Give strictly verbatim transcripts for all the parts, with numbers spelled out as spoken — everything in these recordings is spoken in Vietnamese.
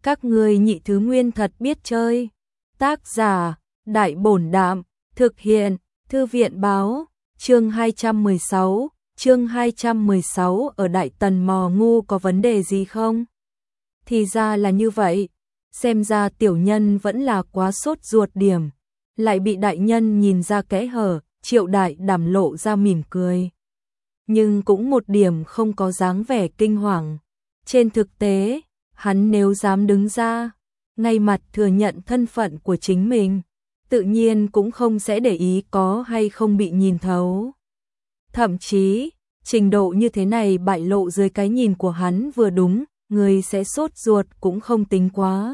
Các ngươi nhị thứ nguyên thật biết chơi. Tác giả, Đại Bổn Đạm, thực hiện, Thư viện Báo, chương hai trăm mười sáu, chương hai trăm mười sáu ở Đại Tần Mò Ngu có vấn đề gì không? Thì ra là như vậy, xem ra tiểu nhân vẫn là quá sốt ruột điểm, lại bị đại nhân nhìn ra kẽ hở, Triệu Đại Đảm lộ ra mỉm cười. Nhưng cũng một điểm không có dáng vẻ kinh hoàng. Trên thực tế, hắn nếu dám đứng ra, ngay mặt thừa nhận thân phận của chính mình, tự nhiên cũng không sẽ để ý có hay không bị nhìn thấu. Thậm chí, trình độ như thế này bại lộ dưới cái nhìn của hắn vừa đúng, người sẽ sốt ruột cũng không tính quá.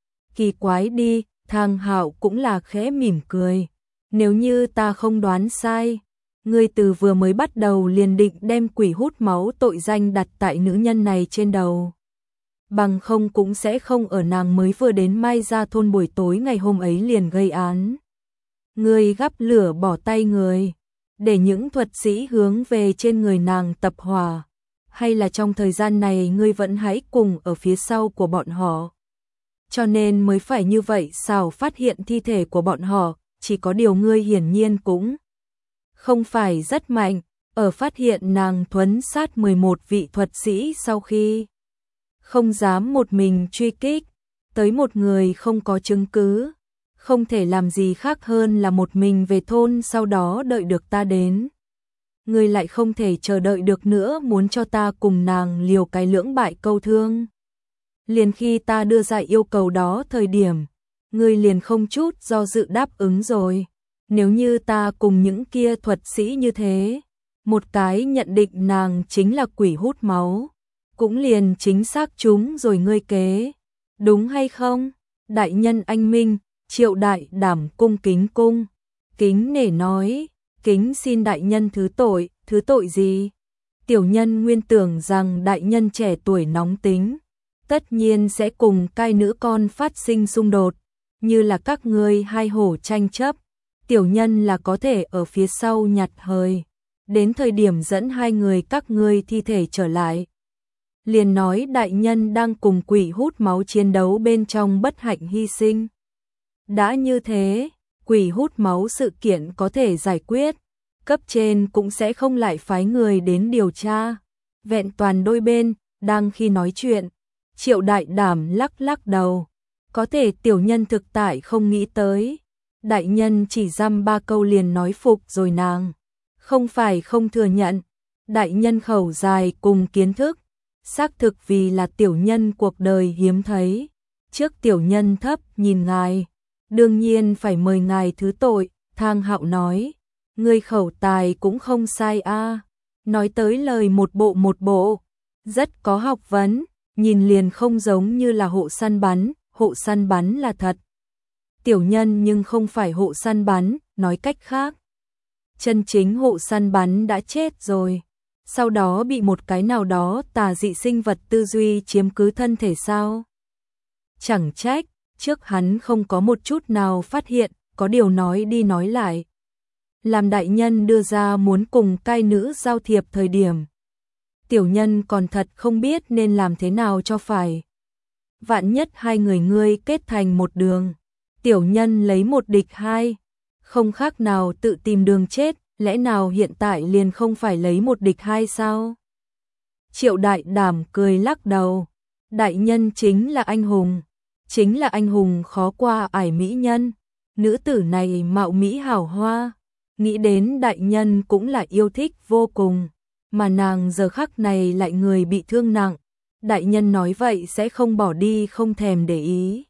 Kỳ quái đi, Thang Hạo cũng là khẽ mỉm cười. Nếu như ta không đoán sai, ngươi từ vừa mới bắt đầu liền định đem quỷ hút máu tội danh đặt tại nữ nhân này trên đầu. Bằng không cũng sẽ không ở nàng mới vừa đến Mai Gia thôn buổi tối ngày hôm ấy liền gây án. Ngươi gắp lửa bỏ tay người, để những thuật sĩ hướng về trên người nàng tập hỏa, hay là trong thời gian này ngươi vẫn hãy cùng ở phía sau của bọn họ. Cho nên mới phải như vậy sao phát hiện thi thể của bọn họ, chỉ có điều ngươi hiển nhiên cũng không phải rất mạnh, ở phát hiện nàng thuấn sát mười một vị thuật sĩ sau khi không dám một mình truy kích, tới một người không có chứng cứ, không thể làm gì khác hơn là một mình về thôn sau đó đợi được ta đến. Ngươi lại không thể chờ đợi được nữa muốn cho ta cùng nàng liều cái lưỡng bại câu thương. Liền khi ta đưa ra yêu cầu đó thời điểm, ngươi liền không chút do dự đáp ứng rồi. Nếu như ta cùng những kia thuật sĩ như thế, một cái nhận định nàng chính là quỷ hút máu, cũng liền chính xác chúng rồi ngươi kế, đúng hay không? Đại nhân anh minh, Triệu Đại Đảm cung kính cung, kính nể nói, kính xin đại nhân thứ tội, thứ tội gì? Tiểu nhân nguyên tưởng rằng đại nhân trẻ tuổi nóng tính, tất nhiên sẽ cùng cai nữ con phát sinh xung đột, như là các ngươi hai hổ tranh chấp, tiểu nhân là có thể ở phía sau nhặt hời, đến thời điểm dẫn hai người các ngươi thi thể trở lại. Liền nói đại nhân đang cùng quỷ hút máu chiến đấu bên trong bất hạnh hy sinh. Đã như thế, quỷ hút máu sự kiện có thể giải quyết, cấp trên cũng sẽ không lại phái người đến điều tra. Vẹn toàn đôi bên, đang khi nói chuyện, Triệu Đại Đảm lắc lắc đầu, có thể tiểu nhân thực tại không nghĩ tới. Đại nhân chỉ dăm ba câu liền nói phục rồi nàng, không phải không thừa nhận, đại nhân khẩu dài cùng kiến thức, xác thực vì là tiểu nhân cuộc đời hiếm thấy. Trước tiểu nhân thấp nhìn ngài, đương nhiên phải mời ngài thứ tội. Thang Hạo nói, ngươi khẩu tài cũng không sai a, nói tới lời một bộ một bộ, rất có học vấn, nhìn liền không giống như là hộ săn bắn, hộ săn bắn là thật. Tiểu nhân nhưng không phải hộ săn bắn, nói cách khác, chân chính hộ săn bắn đã chết rồi, sau đó bị một cái nào đó tà dị sinh vật tư duy chiếm cứ thân thể sao? Chẳng trách, trước hắn không có một chút nào phát hiện, có điều nói đi nói lại. Làm đại nhân đưa ra muốn cùng cai nữ giao thiệp thời điểm, tiểu nhân còn thật không biết nên làm thế nào cho phải. Vạn nhất hai người ngươi kết thành một đường, tiểu nhân lấy một địch hai, không khác nào tự tìm đường chết, lẽ nào hiện tại liền không phải lấy một địch hai sao? Triệu Đại Đảm cười lắc đầu, đại nhân chính là anh hùng, chính là anh hùng khó qua ải mỹ nhân, nữ tử này mạo mỹ hảo hoa, nghĩ đến đại nhân cũng là yêu thích vô cùng, mà nàng giờ khắc này lại người bị thương nặng, đại nhân nói vậy sẽ không bỏ đi không thèm để ý.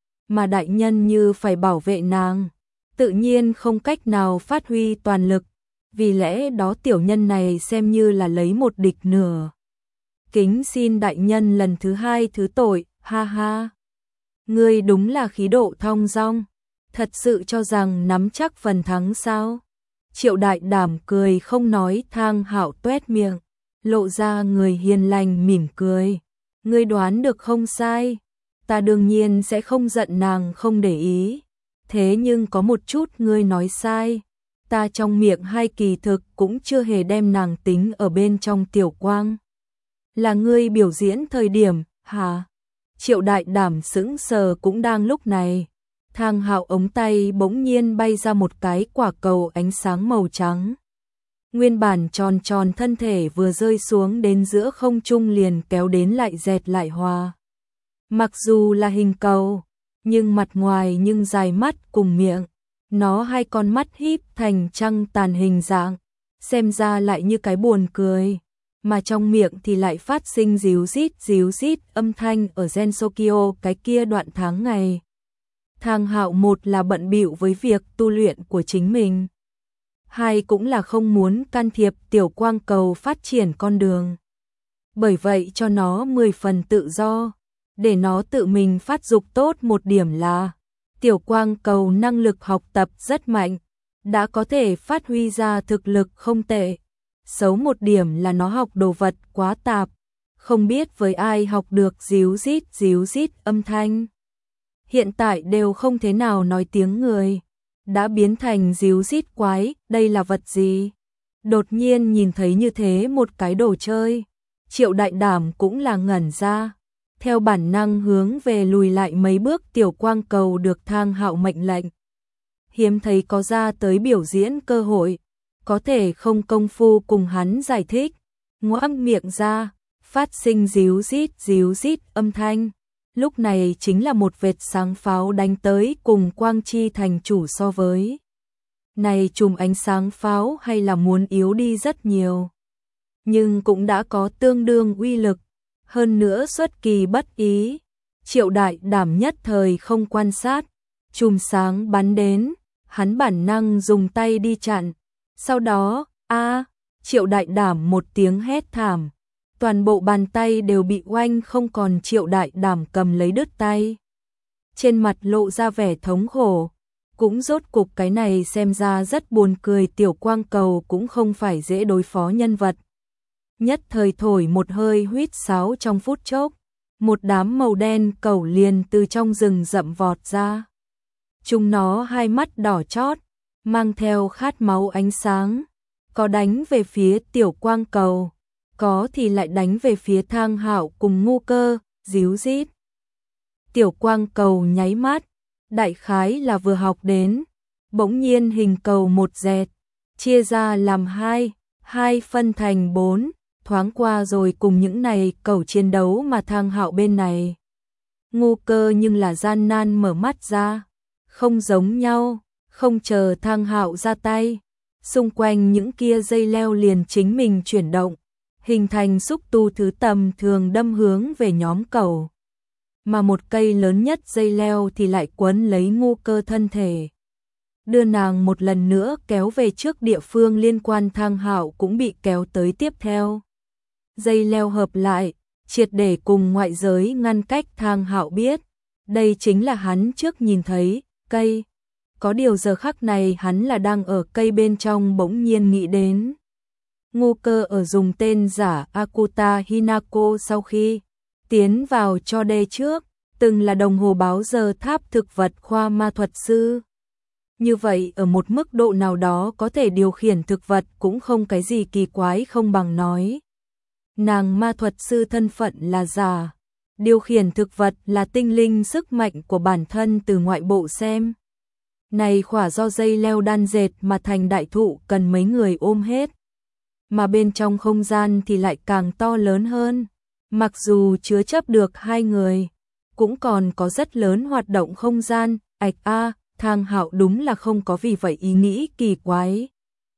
Mà đại nhân như phải bảo vệ nàng, tự nhiên không cách nào phát huy toàn lực, vì lẽ đó tiểu nhân này xem như là lấy một địch nửa. Kính xin đại nhân lần thứ hai thứ tội, ha ha. Ngươi đúng là khí độ thong dong, thật sự cho rằng nắm chắc phần thắng sao? Triệu Đại Đảm cười không nói. Thang Hạo tuét miệng, lộ ra người hiền lành mỉm cười. Ngươi đoán được không sai, ta đương nhiên sẽ không giận nàng không để ý. Thế nhưng có một chút ngươi nói sai, ta trong miệng hai kỳ thực cũng chưa hề đem nàng tính ở bên trong tiểu quang. Là ngươi biểu diễn thời điểm, hả? Triệu Đại Đảm sững sờ cũng đang lúc này. Thang Hạo ống tay bỗng nhiên bay ra một cái quả cầu ánh sáng màu trắng. Nguyên bản tròn tròn thân thể vừa rơi xuống đến giữa không trung liền kéo đến lại dẹt lại hòa. Mặc dù là hình cầu, nhưng mặt ngoài nhưng dài mắt cùng miệng. Nó hai con mắt híp thành trăng tàn hình dạng, xem ra lại như cái buồn cười. Mà trong miệng thì lại phát sinh díu rít díu rít âm thanh ở Gensokyo cái kia đoạn tháng ngày. Thang Hạo một là bận bịu với việc tu luyện của chính mình. Hai cũng là không muốn can thiệp tiểu quang cầu phát triển con đường. Bởi vậy cho nó mười phần tự do, để nó tự mình phát dục tốt một điểm là tiểu quang cầu năng lực học tập rất mạnh, đã có thể phát huy ra thực lực không tệ. Xấu một điểm là nó học đồ vật quá tạp, không biết với ai học được díu rít díu rít âm thanh. Hiện tại đều không thế nào nói tiếng người, đã biến thành díu rít quái, đây là vật gì? Đột nhiên nhìn thấy như thế một cái đồ chơi, Triệu Đại Đảm cũng là ngẩn ra, theo bản năng hướng về lùi lại mấy bước. Tiểu quang cầu được Thang Hạo mệnh lệnh. Hiếm thấy có ra tới biểu diễn cơ hội, có thể không công phu cùng hắn giải thích, ngoác miệng ra, phát sinh díu rít díu rít âm thanh. Lúc này chính là một vệt sáng pháo đánh tới, cùng Quang Chi thành chủ so với. Này chùm ánh sáng pháo hay là muốn yếu đi rất nhiều, nhưng cũng đã có tương đương uy lực, hơn nữa xuất kỳ bất ý. Triệu Đại Đảm nhất thời không quan sát, chùm sáng bắn đến, hắn bản năng dùng tay đi chặn. Sau đó, a, Triệu Đại Đảm một tiếng hét thảm, toàn bộ bàn tay đều bị oanh không còn. Triệu Đại Đảm cầm lấy đứt tay, trên mặt lộ ra vẻ thống khổ, cũng rốt cục cái này xem ra rất buồn cười. Tiểu quang cầu cũng không phải dễ đối phó nhân vật. Nhất thời thổi một hơi huýt sáo, trong phút chốc, một đám màu đen cẩu liền từ trong rừng rậm vọt ra. Chúng nó hai mắt đỏ chót, mang theo khát máu ánh sáng, có đánh về phía tiểu quang cầu, có thì lại đánh về phía Thang Hạo cùng Ngu Cơ, díu rít. Tiểu quang cầu nháy mắt, đại khái là vừa học đến, bỗng nhiên hình cầu một dẹt, chia ra làm hai, hai phân thành bốn, thoáng qua rồi cùng những này cẩu chiến đấu. Mà Thang Hạo bên này, Ngu Cơ nhưng là gian nan mở mắt ra, không giống nhau. Không chờ Thang Hạo ra tay, xung quanh những kia dây leo liền chính mình chuyển động, hình thành xúc tu thứ tầm thường đâm hướng về nhóm cẩu. Mà một cây lớn nhất dây leo thì lại quấn lấy Ngu Cơ thân thể, đưa nàng một lần nữa kéo về trước địa phương liên quan. Thang Hạo cũng bị kéo tới tiếp theo. Dây leo hợp lại, triệt để cùng ngoại giới ngăn cách. Thang Hạo biết, đây chính là hắn trước nhìn thấy, cây. Có điều giờ khắc này hắn là đang ở cây bên trong, bỗng nhiên nghĩ đến. Ngu Cơ ở dùng tên giả Akuta Hinako sau khi tiến vào cho đê trước, từng là đồng hồ báo giờ tháp thực vật khoa ma thuật sư. Như vậy ở một mức độ nào đó có thể điều khiển thực vật cũng không cái gì kỳ quái, không bằng nói nàng ma thuật sư thân phận là giả, điều khiển thực vật là tinh linh sức mạnh của bản thân. Từ ngoại bộ xem, này khỏa do dây leo đan dệt mà thành đại thụ cần mấy người ôm hết, mà bên trong không gian thì lại càng to lớn hơn, mặc dù chứa chấp được hai người, cũng còn có rất lớn hoạt động không gian. Ạch a, Thang Hạo đúng là không có vì vậy ý nghĩ kỳ quái.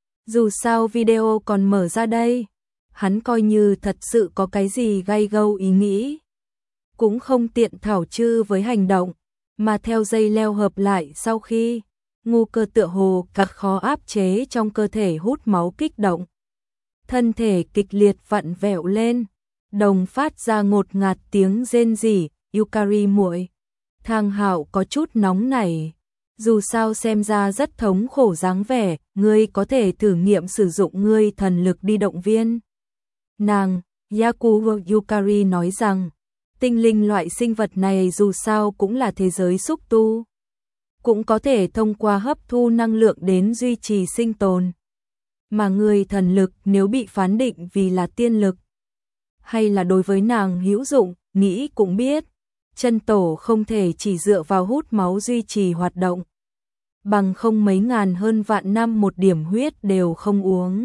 Dù sao video còn mở ra đây, hắn coi như thật sự có cái gì gay gâu ý nghĩ, cũng không tiện thảo chư với hành động. Mà theo dây leo hợp lại sau khi, Ngu Cơ tựa hồ cực khó áp chế trong cơ thể hút máu kích động, thân thể kịch liệt vặn vẹo lên, đồng phát ra ngột ngạt tiếng rên rỉ. Yukari muội. Thang Hạo có chút nóng nảy, dù sao xem ra rất thống khổ dáng vẻ. Ngươi có thể thử nghiệm sử dụng ngươi thần lực đi động viên nàng. Yakuo Yukari nói rằng, tinh linh loại sinh vật này dù sao cũng là thế giới xúc tu, cũng có thể thông qua hấp thu năng lượng đến duy trì sinh tồn. Mà người thần lực nếu bị phán định vì là tiên lực, hay là đối với nàng hữu dụng, nghĩ cũng biết, chân tổ không thể chỉ dựa vào hút máu duy trì hoạt động. Bằng không mấy ngàn hơn vạn năm một điểm huyết đều không uống.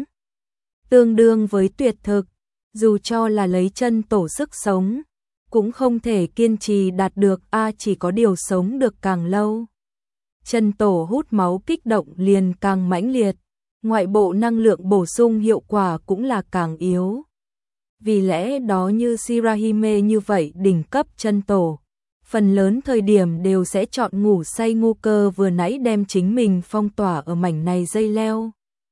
Tương đương với tuyệt thực, dù cho là lấy chân tổ sức sống, cũng không thể kiên trì đạt được a chỉ có điều sống được càng lâu. Chân tổ hút máu kích động liền càng mãnh liệt, ngoại bộ năng lượng bổ sung hiệu quả cũng là càng yếu. Vì lẽ đó như Shirahime như vậy đỉnh cấp chân tổ, phần lớn thời điểm đều sẽ chọn ngủ say ngu cơ vừa nãy đem chính mình phong tỏa ở mảnh này dây leo.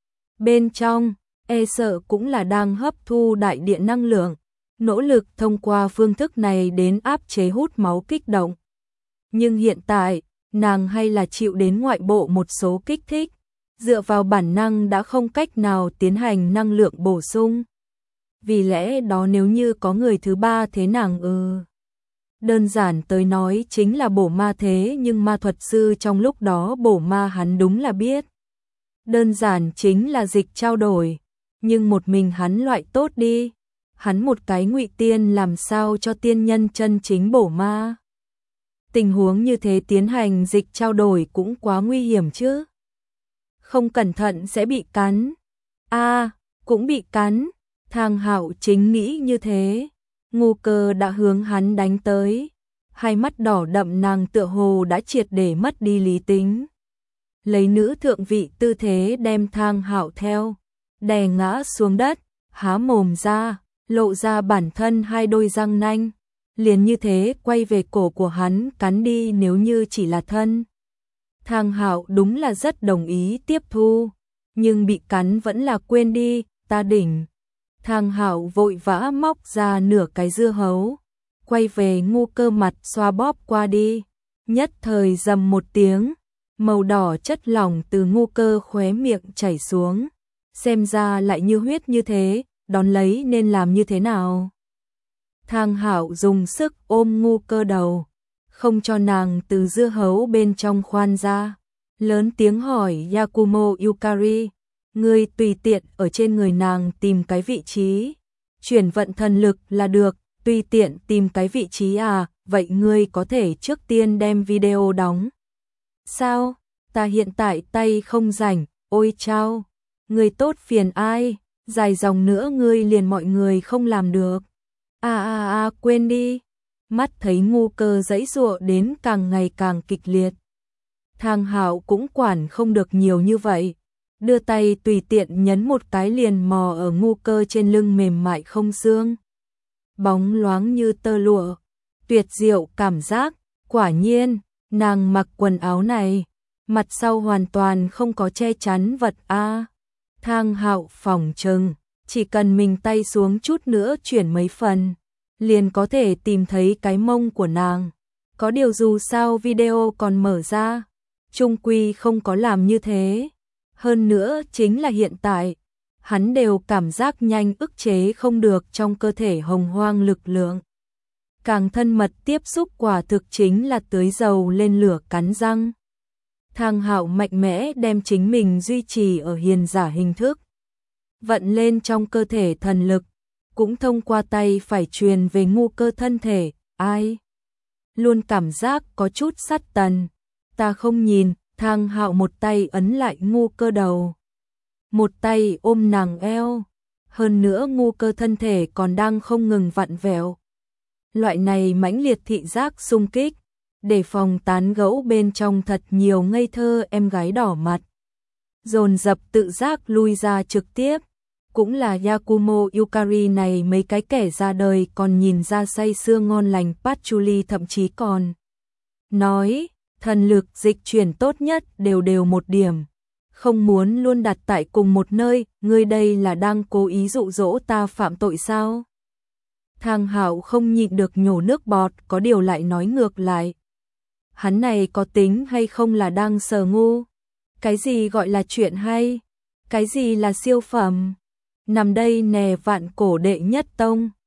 Bên trong, e sợ cũng là đang hấp thu đại địa năng lượng, nỗ lực thông qua phương thức này đến áp chế hút máu kích động. Nhưng hiện tại, nàng hay là chịu đến ngoại bộ một số kích thích, dựa vào bản năng đã không cách nào tiến hành năng lượng bổ sung. Vì lẽ đó nếu như có người thứ ba thế nàng ư. Ừ. Đơn giản tới nói chính là bổ ma thế nhưng ma thuật sư trong lúc đó bổ ma hắn đúng là biết. Đơn giản chính là dịch trao đổi, nhưng một mình hắn loại tốt đi. Hắn một cái ngụy tiên làm sao cho tiên nhân chân chính bổ ma. Tình huống như thế tiến hành dịch trao đổi cũng quá nguy hiểm chứ. Không cẩn thận sẽ bị cắn. A, à, cũng bị cắn. Thang Hạo chính nghĩ như thế. Ngu cơ đã hướng hắn đánh tới. Hai mắt đỏ đậm nàng tựa hồ đã triệt để mất đi lý tính. Lấy nữ thượng vị tư thế đem Thang Hạo theo, đè ngã xuống đất, há mồm ra, lộ ra bản thân hai đôi răng nanh. Liền như thế quay về cổ của hắn cắn đi nếu như chỉ là thân. Thang Hạo đúng là rất đồng ý tiếp thu, nhưng bị cắn vẫn là quên đi, ta đỉnh. Thang Hạo vội vã móc ra nửa cái dưa hấu, quay về ngu cơ mặt xoa bóp qua đi, nhất thời rầm một tiếng, màu đỏ chất lỏng từ ngu cơ khóe miệng chảy xuống, xem ra lại như huyết như thế, đón lấy nên làm như thế nào? Thang Hạo dùng sức ôm ngu cơ đầu, không cho nàng từ dưa hấu bên trong khoan ra, lớn tiếng hỏi Yakumo Yukari, ngươi tùy tiện ở trên người nàng tìm cái vị trí, chuyển vận thần lực là được, tùy tiện tìm cái vị trí à, vậy ngươi có thể trước tiên đem video đóng. Sao? Ta hiện tại tay không rảnh, ôi chao, ngươi tốt phiền ai, dài dòng nữa ngươi liền mọi người không làm được. À à à quên đi, mắt thấy ngu cơ giãy giụa đến càng ngày càng kịch liệt. Thang Hạo cũng quản không được nhiều như vậy, đưa tay tùy tiện nhấn một cái liền mò ở ngu cơ trên lưng mềm mại không xương. Bóng loáng như tơ lụa, tuyệt diệu cảm giác, quả nhiên, nàng mặc quần áo này, mặt sau hoàn toàn không có che chắn vật a. À. Thang Hạo phỏng chừng, chỉ cần mình tay xuống chút nữa chuyển mấy phần, liền có thể tìm thấy cái mông của nàng. Có điều dù sao video còn mở ra, chung quy không có làm như thế. Hơn nữa chính là hiện tại, hắn đều cảm giác nhanh ức chế không được trong cơ thể hồng hoang lực lượng. Càng thân mật tiếp xúc quả thực chính là tưới dầu lên lửa cắn răng. Thang Hạo mạnh mẽ đem chính mình duy trì ở hiền giả hình thức, vận lên trong cơ thể thần lực, cũng thông qua tay phải truyền về ngu cơ thân thể, ai? Luôn cảm giác có chút sắt tần, ta không nhìn, Thang Hạo một tay ấn lại ngu cơ đầu, một tay ôm nàng eo, hơn nữa ngu cơ thân thể còn đang không ngừng vặn vẹo. Loại này mãnh liệt thị giác xung kích, để phòng tán gẫu bên trong thật nhiều ngây thơ em gái đỏ mặt. Dồn dập tự giác lui ra trực tiếp, cũng là Yakumo Yukari này mấy cái kẻ ra đời còn nhìn ra say sưa ngon lành patchouli thậm chí còn nói, thần lực dịch chuyển tốt nhất đều đều một điểm, không muốn luôn đặt tại cùng một nơi, ngươi đây là đang cố ý dụ dỗ ta phạm tội sao? Thang Hạo không nhịn được nhổ nước bọt, có điều lại nói ngược lại. Hắn này có tính hay không là đang sờ ngu? Cái gì gọi là chuyện hay? Cái gì là siêu phẩm? Nằm đây nè vạn cổ đệ nhất tông,